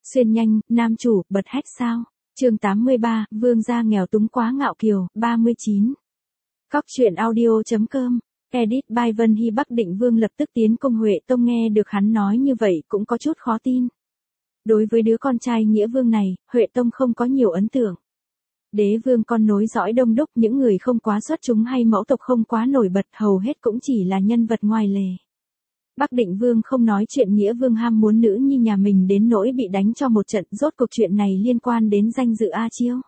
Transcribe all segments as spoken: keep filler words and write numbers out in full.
Xuyên nhanh, nam chủ, bật hét sao? Chương tám mươi ba, vương gia nghèo túng quá ngạo kiều, ba mươi chín. Cóc truyện audio.com, edit by Vân Hy. Bắc Định Vương lập tức tiến công Huệ Tông, nghe được hắn nói như vậy cũng có chút khó tin. Đối với đứa con trai nghĩa vương này, Huệ Tông không có nhiều ấn tượng. Đế vương con nối dõi đông đúc, những người không quá xuất chúng hay mẫu tộc không quá nổi bật, hầu hết cũng chỉ là nhân vật ngoài lề. Bắc Định Vương không nói chuyện nghĩa vương ham muốn nữ nhi nhà mình đến nỗi bị đánh cho một trận, rốt cuộc chuyện này liên quan đến danh dự A Chiêu.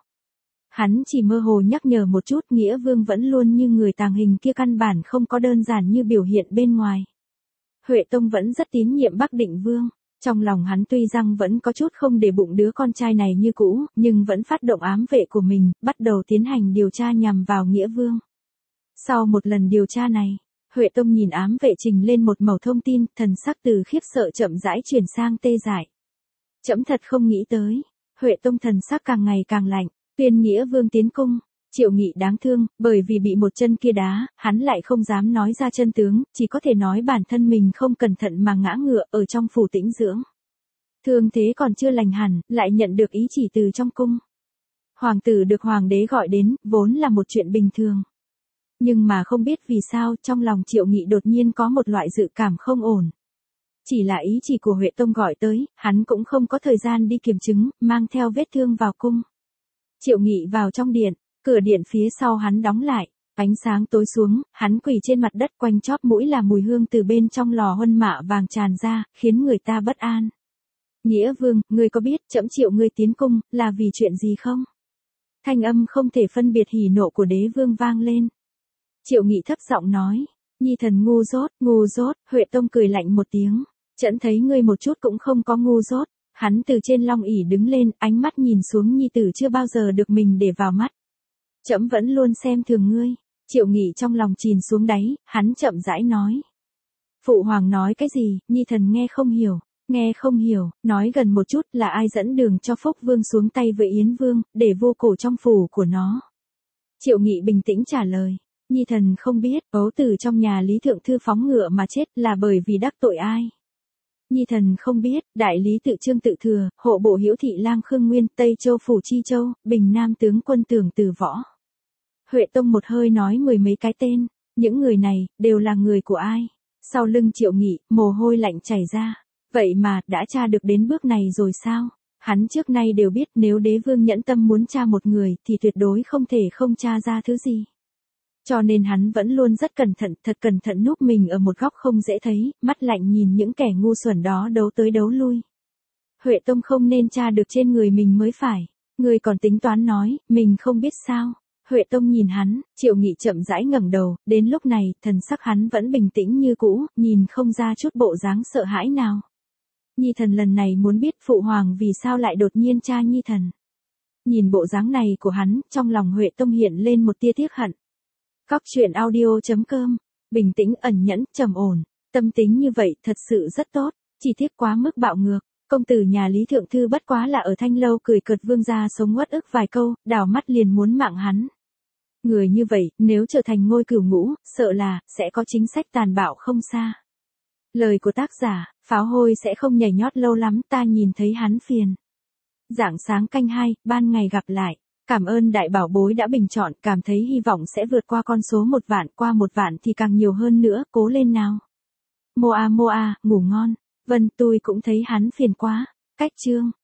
Hắn chỉ mơ hồ nhắc nhở một chút, nghĩa vương vẫn luôn như người tàng hình kia, căn bản không có đơn giản như biểu hiện bên ngoài. Huệ Tông vẫn rất tín nhiệm Bắc Định Vương. Trong lòng hắn tuy rằng vẫn có chút không để bụng đứa con trai này như cũ, nhưng vẫn phát động ám vệ của mình, bắt đầu tiến hành điều tra nhằm vào nghĩa vương. Sau một lần điều tra này, Huệ Tông nhìn ám vệ trình lên một mẩu thông tin, thần sắc từ khiếp sợ chậm rãi chuyển sang tê dại. Trẫm thật không nghĩ tới. Huệ Tông thần sắc càng ngày càng lạnh, tuyên nghĩa vương tiến cung. Triệu Nghị đáng thương, bởi vì bị một chân kia đá, hắn lại không dám nói ra chân tướng, chỉ có thể nói bản thân mình không cẩn thận mà ngã ngựa ở trong phủ tĩnh dưỡng. Thương thế còn chưa lành hẳn, lại nhận được ý chỉ từ trong cung. Hoàng tử được hoàng đế gọi đến, vốn là một chuyện bình thường. Nhưng mà không biết vì sao, trong lòng Triệu Nghị đột nhiên có một loại dự cảm không ổn. Chỉ là ý chỉ của Huệ Tông gọi tới, hắn cũng không có thời gian đi kiểm chứng, mang theo vết thương vào cung. Triệu Nghị vào trong điện. Cửa điện phía sau hắn đóng lại, ánh sáng tối xuống, hắn quỳ trên mặt đất, quanh chóp mũi là mùi hương từ bên trong lò huân mạ vàng tràn ra, khiến người ta bất an. Nghĩa vương, ngươi có biết trẫm triệu ngươi tiến cung, là vì chuyện gì không? Thanh âm không thể phân biệt hỉ nộ của đế vương vang lên. Triệu Nghị thấp giọng nói, nhi thần ngu dốt, ngu dốt. Huệ Tông cười lạnh một tiếng, trẫm thấy ngươi một chút cũng không có ngu dốt. Hắn từ trên long ỷ đứng lên, ánh mắt nhìn xuống nhi tử chưa bao giờ được mình để vào mắt. Trẫm vẫn luôn xem thường ngươi. Triệu Nghị trong lòng chìm xuống đáy, hắn chậm rãi nói. Phụ hoàng nói cái gì, nhi thần nghe không hiểu, nghe không hiểu, nói gần một chút, là ai dẫn đường cho Phúc Vương xuống tay với Yến Vương, để vô cổ trong phủ của nó. Triệu Nghị bình tĩnh trả lời, nhi thần không biết, ấu tử trong nhà Lý Thượng Thư phóng ngựa mà chết là bởi vì đắc tội ai. Nhi thần không biết, đại lý tự Trương Tự Thừa, hộ bộ Hữu Thị Lang Khương Nguyên, Tây Châu phủ Chi Châu, Bình Nam tướng quân Tưởng Từ Võ. Huệ Tông một hơi nói mười mấy cái tên, những người này, đều là người của ai? Sau lưng Triệu Nghị, mồ hôi lạnh chảy ra. Vậy mà, đã tra được đến bước này rồi sao? Hắn trước nay đều biết nếu đế vương nhẫn tâm muốn tra một người, thì tuyệt đối không thể không tra ra thứ gì. Cho nên hắn vẫn luôn rất cẩn thận, thật cẩn thận núp mình ở một góc không dễ thấy, mắt lạnh nhìn những kẻ ngu xuẩn đó đấu tới đấu lui. Huệ Tông không nên tra được trên người mình mới phải. Người còn tính toán nói, mình không biết sao. Huệ Tông nhìn hắn, Triệu Nghị chậm rãi ngẩng đầu, đến lúc này, thần sắc hắn vẫn bình tĩnh như cũ, nhìn không ra chút bộ dáng sợ hãi nào. Nhi thần lần này muốn biết phụ hoàng vì sao lại đột nhiên tra nhi thần. Nhìn bộ dáng này của hắn, trong lòng Huệ Tông hiện lên một tia tiếc hận. Cóc truyện audio.com, bình tĩnh ẩn nhẫn, trầm ổn, tâm tính như vậy thật sự rất tốt, chỉ tiếc quá mức bạo ngược. Công tử nhà Lý Thượng Thư bất quá là ở Thanh Lâu cười cợt vương gia sống uất ức vài câu, đảo mắt liền muốn mạng hắn. Người như vậy, nếu trở thành ngôi cửu ngũ, sợ là, sẽ có chính sách tàn bạo không xa. Lời của tác giả, pháo hôi sẽ không nhảy nhót lâu lắm, ta nhìn thấy hắn phiền. Rạng sáng canh hai, ban ngày gặp lại. Cảm ơn đại bảo bối đã bình chọn, cảm thấy hy vọng sẽ vượt qua con số một vạn, qua một vạn thì càng nhiều hơn nữa, cố lên nào. Moa Moa, ngủ ngon. Vâng, tôi cũng thấy hắn phiền quá. Cách chương.